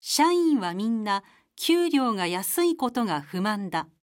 社員はみんな給料が安いことが不満だ。